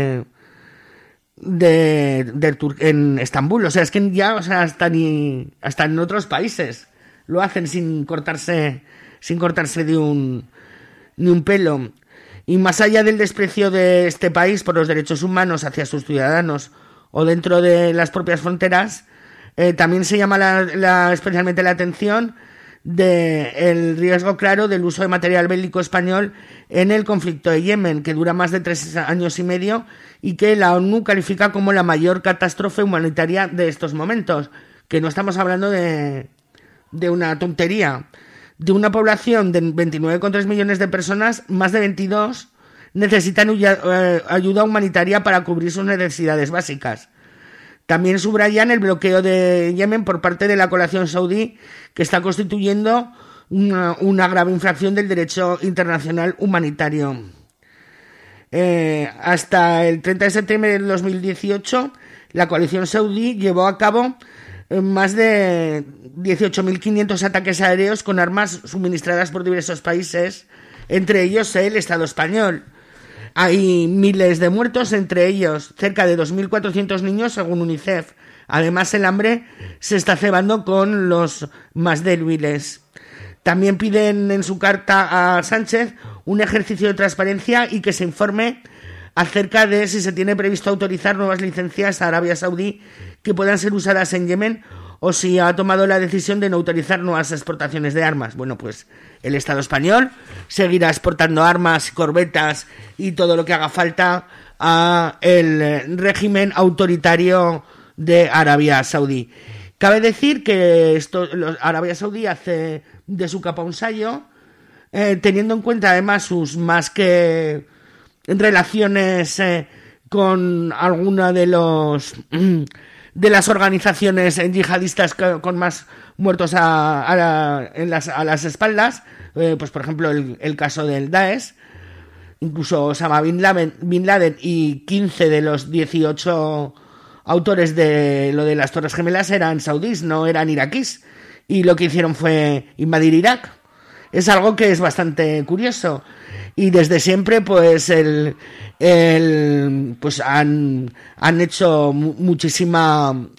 en Estambul. O sea, es que ya, o sea, hasta en otros países lo hacen sin cortarse ni un pelo. Y más allá del desprecio de este país por los derechos humanos hacia sus ciudadanos o dentro de las propias fronteras, también se llama especialmente la atención del riesgo claro del uso de material bélico español en el conflicto de Yemen, que dura más de 3 años y medio y que la ONU califica como la mayor catástrofe humanitaria de estos momentos, que no estamos hablando de una tontería. De una población de 29,3 millones de personas, más de 22 necesitan ayuda humanitaria para cubrir sus necesidades básicas. También subrayan el bloqueo de Yemen por parte de la coalición saudí, que está constituyendo una grave infracción del derecho internacional humanitario. Hasta el 30 de septiembre del 2018, la coalición saudí llevó a cabo más de 18.500 ataques aéreos con armas suministradas por diversos países, entre ellos el Estado español. Hay miles de muertos, entre ellos cerca de 2.400 niños, según UNICEF. Además, el hambre se está cebando con los más débiles. También piden en su carta a Sánchez un ejercicio de transparencia y que se informe acerca de si se tiene previsto autorizar nuevas licencias a Arabia Saudí que puedan ser usadas en Yemen, o si ha tomado la decisión de no autorizar nuevas exportaciones de armas. Bueno, pues el Estado español seguirá exportando armas, corbetas y todo lo que haga falta a el régimen autoritario de Arabia Saudí. Cabe decir que Arabia Saudí hace de su capa un sayo, teniendo en cuenta además sus más que relaciones con alguna de las organizaciones yihadistas con más muertos a las espaldas, pues por ejemplo el caso del Daesh. Incluso Osama Bin Laden y 15 de los 18 autores de lo de las Torres Gemelas eran saudíes, no eran iraquíes. y lo que hicieron fue invadir Irak. Es algo que es bastante curioso. Y desde siempre, pues, pues han hecho muchísima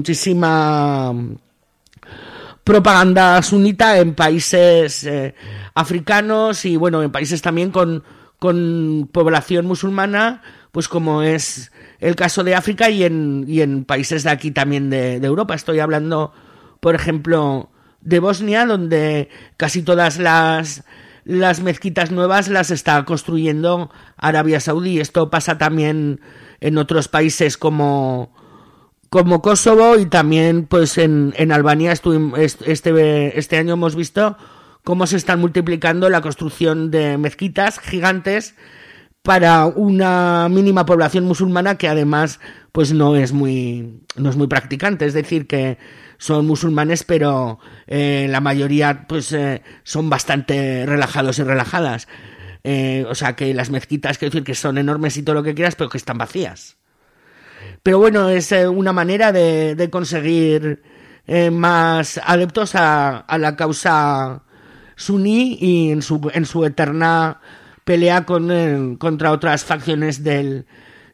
propaganda sunita en países africanos y, bueno, en países también con población musulmana, pues como es el caso de África y en países de aquí también de Europa. Estoy hablando, por ejemplo, de Bosnia, donde casi todas las mezquitas nuevas las está construyendo Arabia Saudí. Esto pasa también en otros países como Kosovo y también pues en Albania. Este año hemos visto cómo se están multiplicando la construcción de mezquitas gigantes para una mínima población musulmana que además pues no es muy practicante, es decir, que son musulmanes, pero la mayoría pues son bastante relajados y relajadas. O sea que las mezquitas, quiero decir que son enormes y todo lo que quieras, pero que están vacías. Pero bueno, es una manera de conseguir más adeptos a la causa suní y en su eterna pelea contra otras facciones del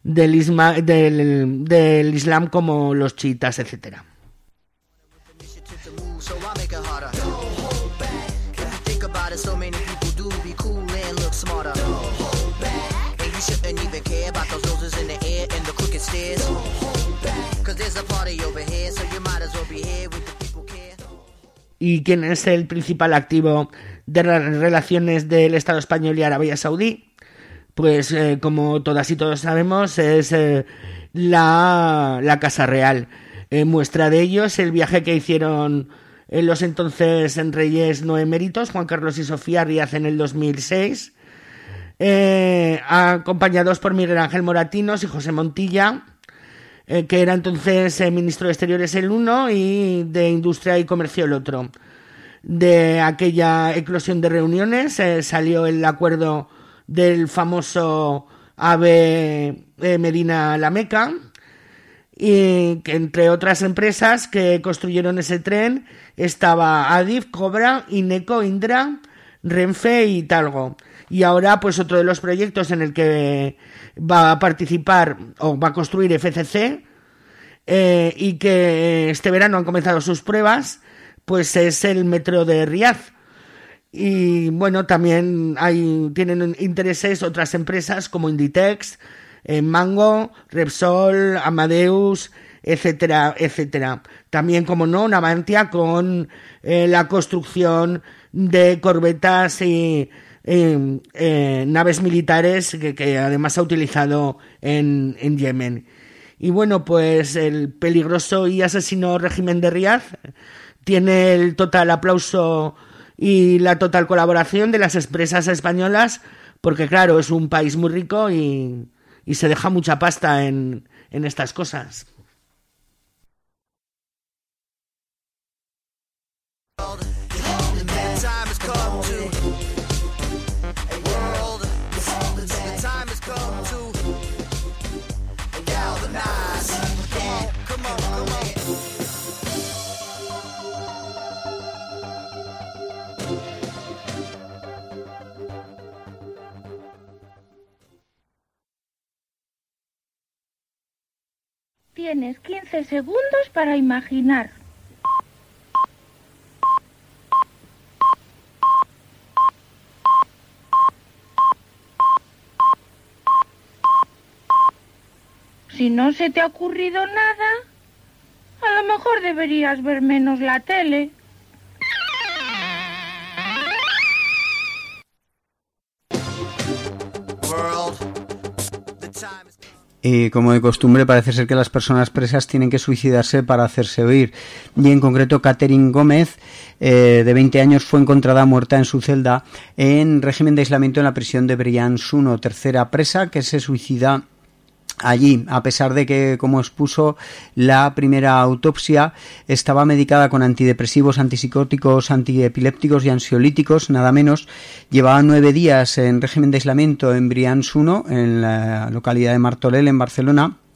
Islam como los chiitas, etcétera. ¿Y quién es el principal activo de las relaciones del Estado español y Arabia Saudí? Pues como todas y todos sabemos, es la Casa Real. Muestra de ello es el viaje que hicieron los entonces reyes no eméritos, Juan Carlos y Sofía Ríaz, en el 2006, acompañados por Miguel Ángel Moratinos y José Montilla, que era entonces ministro de Exteriores el uno y de Industria y Comercio el otro. De aquella eclosión de reuniones salió el acuerdo del famoso AVE Medina La Meca, y que entre otras empresas que construyeron ese tren estaba Adif, Cobra, Ineco, Indra, Renfe y Talgo. Y ahora pues otro de los proyectos en el que va a participar o va a construir FCC y que este verano han comenzado sus pruebas, pues es el metro de Riad. Y bueno, también tienen intereses otras empresas como Inditex, Mango, Repsol, Amadeus, etcétera, etcétera. También, como no, Navantia con la construcción de corbetas y naves militares que además ha utilizado en Yemen. Y bueno, pues el peligroso y asesino régimen de Riad tiene el total aplauso y la total colaboración de las empresas españolas, porque claro, es un país muy rico y se deja mucha pasta en estas cosas. Tienes 15 segundos para imaginar. Si no se te ha ocurrido nada, a lo mejor deberías ver menos la tele. Y como de costumbre, parece ser que las personas presas tienen que suicidarse para hacerse oír. Y en concreto, Catherine Gómez, de 20 años, fue encontrada muerta en su celda en régimen de aislamiento en la prisión de Brians-1, tercera presa que se suicida allí, a pesar de que, como expuso la primera autopsia, estaba medicada con antidepresivos, antipsicóticos, antiepilépticos y ansiolíticos, nada menos. Llevaba 9 días en régimen de aislamiento en Brians-1, en la localidad de Martorell, en Barcelona,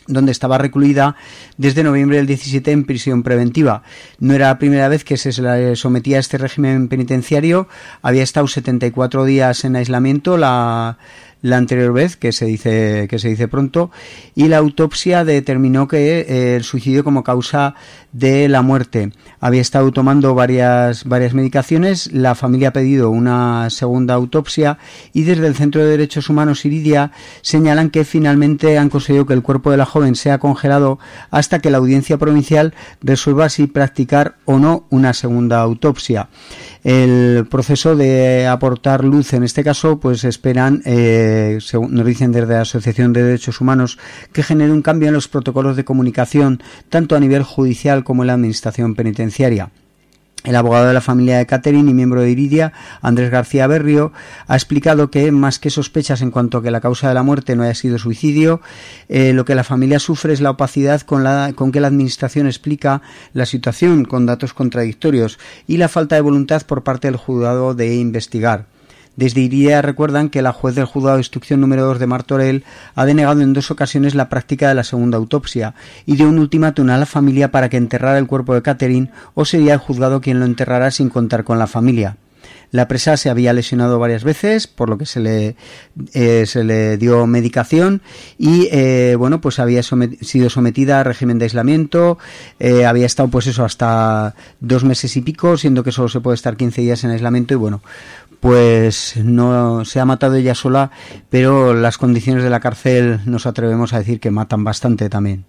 donde estaba recluida desde noviembre del 17 en prisión preventiva. No era la primera vez que se le sometía a este régimen penitenciario. Había estado 74 días en aislamiento la anterior vez, que se dice pronto, y la autopsia determinó que el suicidio como causa de la muerte. Había estado tomando varias medicaciones. La familia ha pedido una segunda autopsia y desde el Centro de Derechos Humanos Iridia señalan que finalmente han conseguido que el cuerpo de la joven sea congelado hasta que la Audiencia Provincial resuelva si practicar o no una segunda autopsia. El proceso de aportar luz en este caso, pues esperan, según nos dicen desde la Asociación de Derechos Humanos, que genere un cambio en los protocolos de comunicación tanto a nivel judicial como en la administración penitenciaria. El abogado de la familia de Catherine y miembro de Iridia, Andrés García Berrio, ha explicado que más que sospechas en cuanto a que la causa de la muerte no haya sido suicidio, lo que la familia sufre es la opacidad con que la administración explica la situación con datos contradictorios y la falta de voluntad por parte del juzgado de investigar. Desde Iridia recuerdan que la juez del juzgado de instrucción número 2 de Martorell ha denegado en 2 ocasiones la práctica de la segunda autopsia y dio un ultimátum a la familia para que enterrara el cuerpo de Catherine o sería el juzgado quien lo enterrara sin contar con la familia. La presa se había lesionado varias veces, por lo que se le dio medicación y pues había sido sometida a régimen de aislamiento. Había estado hasta 2 meses y pico, siendo que solo se puede estar 15 días en aislamiento y pues no se ha matado ella sola, pero las condiciones de la cárcel nos atrevemos a decir que matan bastante también.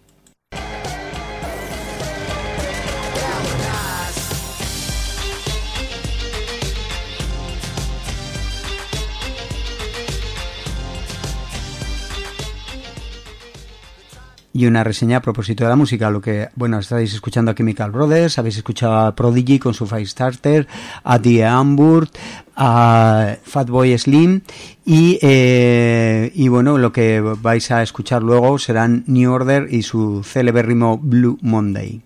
Y una reseña a propósito de la música, estáis escuchando a Chemical Brothers, habéis escuchado a Prodigy con su Firestarter, a The Amburt, a Fatboy Slim y lo que vais a escuchar luego serán New Order y su celebérrimo Blue Monday.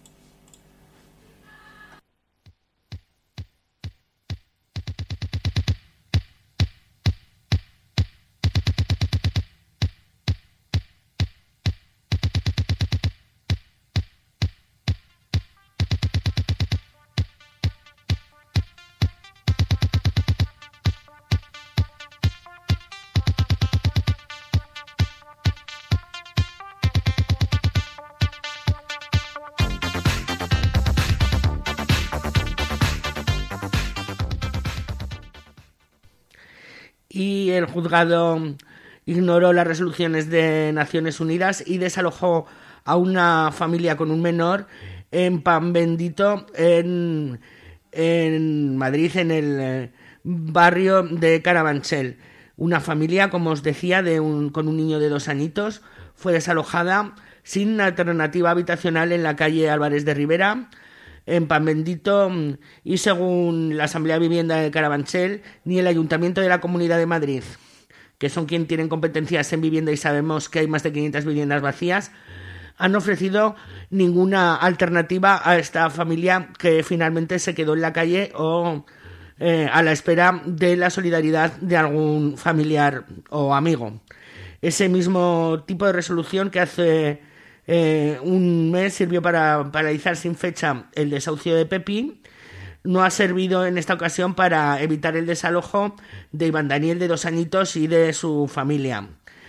Y el juzgado ignoró las resoluciones de Naciones Unidas y desalojó a una familia con un menor en Pan Bendito, en Madrid, en el barrio de Carabanchel. Una familia, como os decía, con un niño de 2 añitos, fue desalojada sin alternativa habitacional en la calle Álvarez de Rivera, en Pan Bendito, y según la Asamblea de Vivienda de Carabanchel, ni el Ayuntamiento de la Comunidad de Madrid, que son quienes tienen competencias en vivienda y sabemos que hay más de 500 viviendas vacías, han ofrecido ninguna alternativa a esta familia que finalmente se quedó en la calle o a la espera de la solidaridad de algún familiar o amigo. Ese mismo tipo de resolución que hace un mes sirvió para paralizar sin fecha el desahucio de Pepi, no ha servido en esta ocasión para evitar el desalojo de Iván Daniel, de 2 añitos, y de su familia.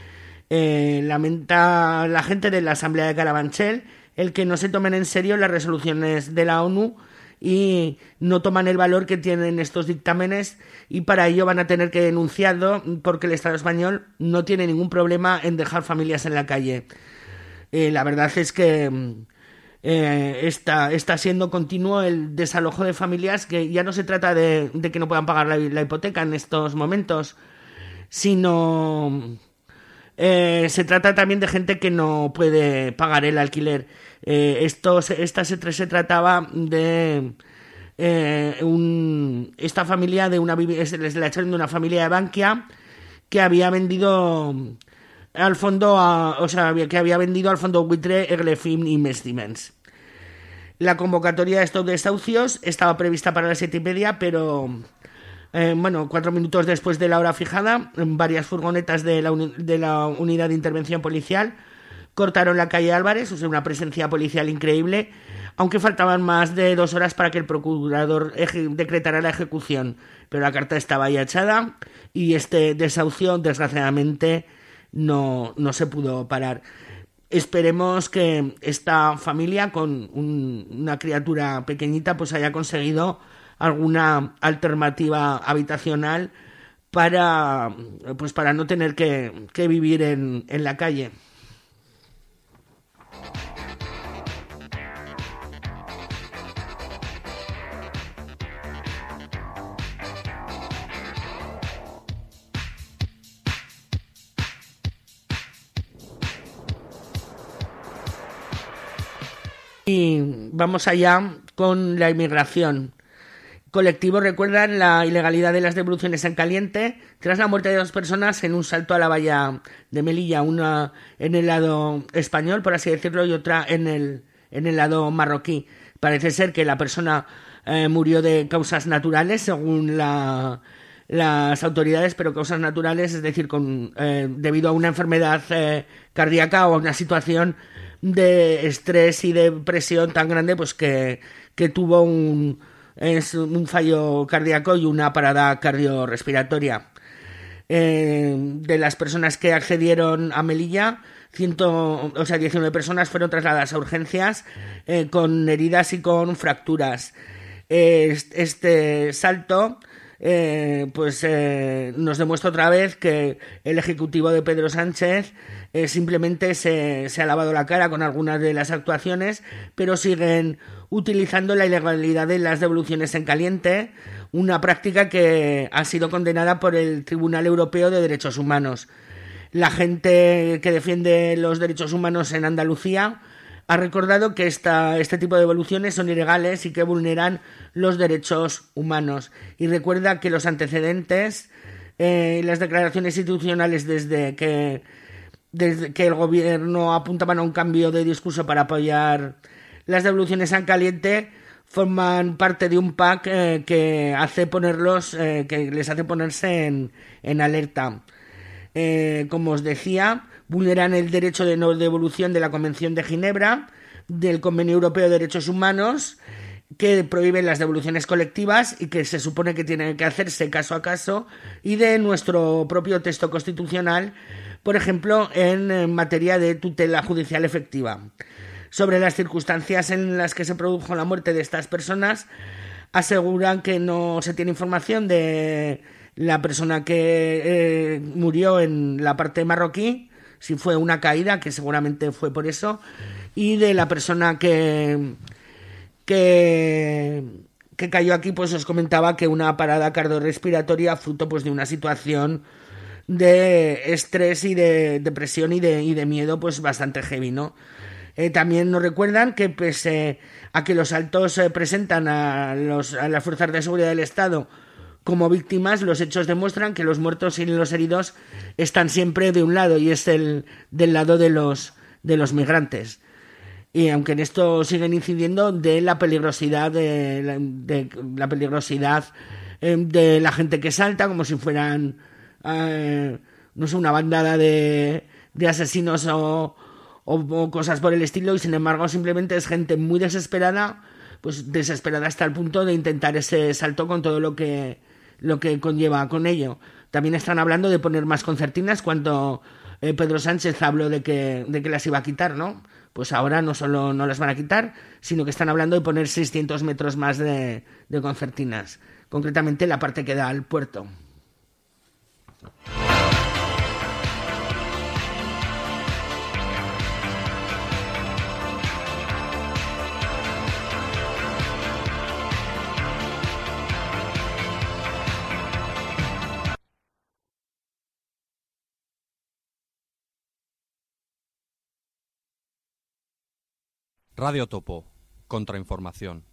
Lamenta la gente de la Asamblea de Carabanchel el que no se tomen en serio las resoluciones de la ONU y no toman el valor que tienen estos dictámenes, y para ello van a tener que denunciarlo, porque el Estado español no tiene ningún problema en dejar familias en la calle. La verdad es que está siendo continuo el desalojo de familias, que ya no se trata de que no puedan pagar la hipoteca en estos momentos, sino se trata también de gente que no puede pagar el alquiler. Se trataba de esta familia de les la echaron de una familia de Bankia que había vendido al fondo que había vendido al fondo buitre Eglefin Investments. La convocatoria de estos desahucios estaba prevista para las 7:30, pero 4 minutos después de la hora fijada, varias furgonetas de la unidad de intervención policial cortaron la calle Álvarez, o sea, una presencia policial increíble, aunque faltaban más de 2 horas para que el procurador decretara la ejecución. Pero la carta estaba ya echada y este desahucio, desgraciadamente, no se pudo parar. Esperemos que esta familia, con una criatura pequeñita, pues haya conseguido alguna alternativa habitacional para no tener que vivir en la calle. Y vamos allá con la inmigración. Colectivos recuerdan la ilegalidad de las devoluciones en caliente tras la muerte de 2 personas en un salto a la valla de Melilla, una en el lado español, por así decirlo, y otra en el lado marroquí. Parece ser que la persona murió de causas naturales, según las autoridades, pero causas naturales, es decir, debido a una enfermedad cardíaca o a una situación de estrés y de presión tan grande, pues que tuvo un fallo cardíaco y una parada cardiorrespiratoria. De las personas que accedieron a Melilla, 19 personas fueron trasladadas a urgencias con heridas y con fracturas. Este salto nos demuestra otra vez que el ejecutivo de Pedro Sánchez simplemente se ha lavado la cara con algunas de las actuaciones, pero siguen utilizando la ilegalidad de las devoluciones en caliente, una práctica que ha sido condenada por el Tribunal Europeo de Derechos Humanos. La gente que defiende los derechos humanos en Andalucía ha recordado que este tipo de devoluciones son ilegales y que vulneran los derechos humanos. Y recuerda que los antecedentes, las declaraciones institucionales desde que el gobierno apuntaban a un cambio de discurso para apoyar las devoluciones en caliente, forman parte de un pack que les hace ponerse en alerta. Como os decía, vulneran el derecho de no devolución de la Convención de Ginebra, del Convenio Europeo de Derechos Humanos, que prohíben las devoluciones colectivas y que se supone que tienen que hacerse caso a caso, y de nuestro propio texto constitucional, por ejemplo, en materia de tutela judicial efectiva. Sobre las circunstancias en las que se produjo la muerte de estas personas, aseguran que no se tiene información de la persona que murió en la parte marroquí, si fue una caída, que seguramente fue por eso, y de la persona que cayó aquí, pues os comentaba que una parada cardiorrespiratoria fruto pues de una situación de estrés y de depresión y de miedo pues bastante heavy, ¿no? También nos recuerdan que pese a que los altos presentan a las fuerzas de seguridad del Estado como víctimas, los hechos demuestran que los muertos y los heridos están siempre de un lado, y es del lado de los migrantes. Y aunque en esto siguen incidiendo de la peligrosidad de la gente que salta, como si fueran no sé, una bandada de asesinos o cosas por el estilo, y sin embargo simplemente es gente muy desesperada, pues desesperada hasta el punto de intentar ese salto con todo lo que conlleva con ello. También están hablando de poner más concertinas cuando Pedro Sánchez habló de que las iba a quitar, ¿no? Pues ahora no solo no las van a quitar, sino que están hablando de poner 600 metros más de concertinas, concretamente la parte que da al puerto. Radio Topo, contrainformación.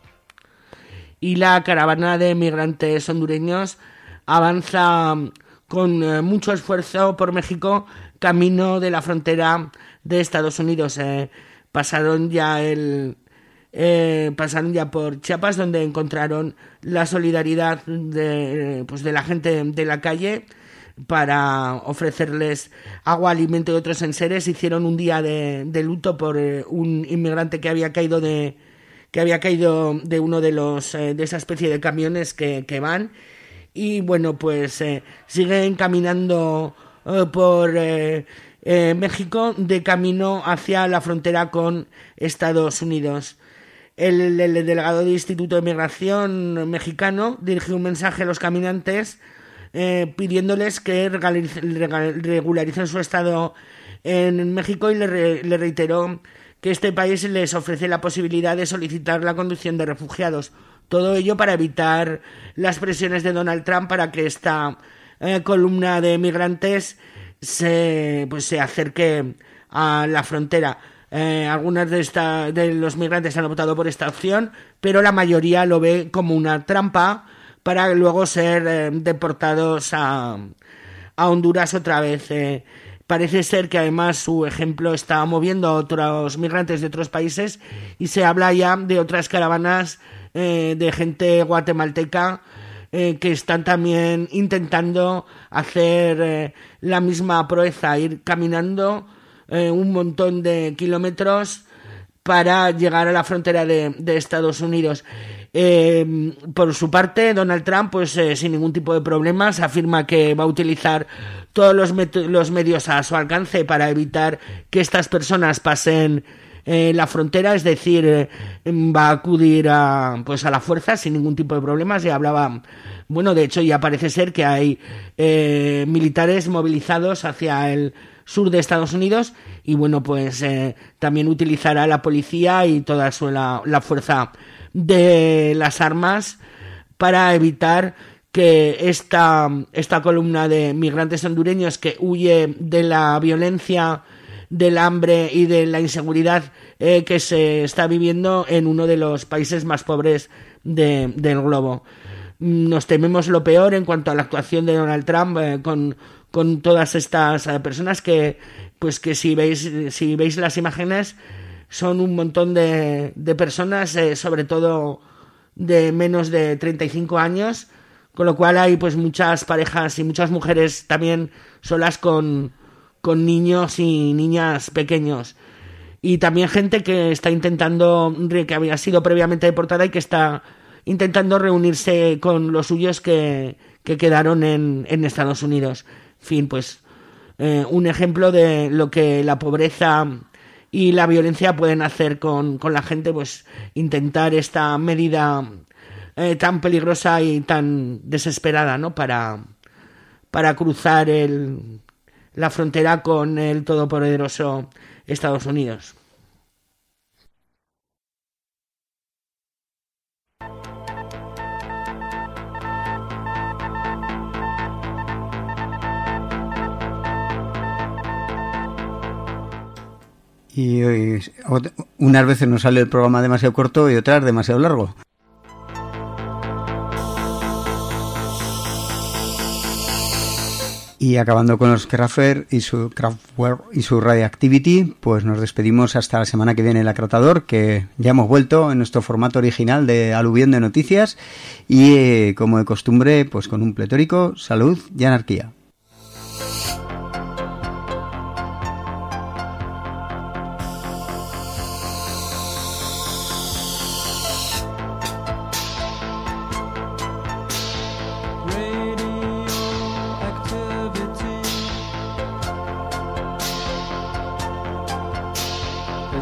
Y la caravana de migrantes hondureños avanza con mucho esfuerzo por México, camino de la frontera de Estados Unidos. Pasaron ya por Chiapas, donde encontraron la solidaridad de la gente de la calle para ofrecerles agua, alimento y otros enseres. Hicieron un día de luto por un inmigrante que había caído de uno de los de esa especie de camiones que van, y bueno, pues siguen caminando por México, de camino hacia la frontera con Estados Unidos. El delegado del Instituto de Migración mexicano dirigió un mensaje a los caminantes pidiéndoles que regularicen su estado en México, y le reiteró que este país les ofrece la posibilidad de solicitar la conducción de refugiados. Todo ello para evitar las presiones de Donald Trump para que esta columna de migrantes se acerque a la frontera. Algunas de los migrantes han optado por esta opción, pero la mayoría lo ve como una trampa para luego ser deportados a Honduras otra vez. Parece ser que además su ejemplo está moviendo a otros migrantes de otros países, y se habla ya de otras caravanas de gente guatemalteca que están también intentando hacer la misma proeza, ir caminando un montón de kilómetros para llegar a la frontera de Estados Unidos. Por su parte, Donald Trump, pues sin ningún tipo de problemas, afirma que va a utilizar todos los medios a su alcance para evitar que estas personas pasen la frontera, es decir, va a acudir a la fuerza sin ningún tipo de problemas. Y hablaba, bueno, de hecho ya parece ser que hay militares movilizados hacia el sur de Estados Unidos, y bueno, pues también utilizará la policía y toda la fuerza de las armas para evitar que esta columna de migrantes hondureños que huye de la violencia, del hambre y de la inseguridad que se está viviendo en uno de los países más pobres del globo. Nos tememos lo peor en cuanto a la actuación de Donald Trump con todas estas personas que si veis las imágenes, son un montón de personas, sobre todo de menos de 35 años, con lo cual hay pues muchas parejas y muchas mujeres también solas con niños y niñas pequeños. Y también gente que está intentando, que había sido previamente deportada y que está intentando reunirse con los suyos que quedaron en Estados Unidos. En fin, pues un ejemplo de lo que la pobreza y la violencia pueden hacer con la gente, pues intentar esta medida tan peligrosa y tan desesperada, ¿no? Para cruzar la frontera con el todopoderoso Estados Unidos. Y unas veces nos sale el programa demasiado corto y otras demasiado largo. Y acabando con los Kraftwerk y su Radioactivity, pues nos despedimos hasta la semana que viene en el Acratador, que ya hemos vuelto en nuestro formato original de aluvión de noticias y como de costumbre, pues con un pletórico salud y anarquía.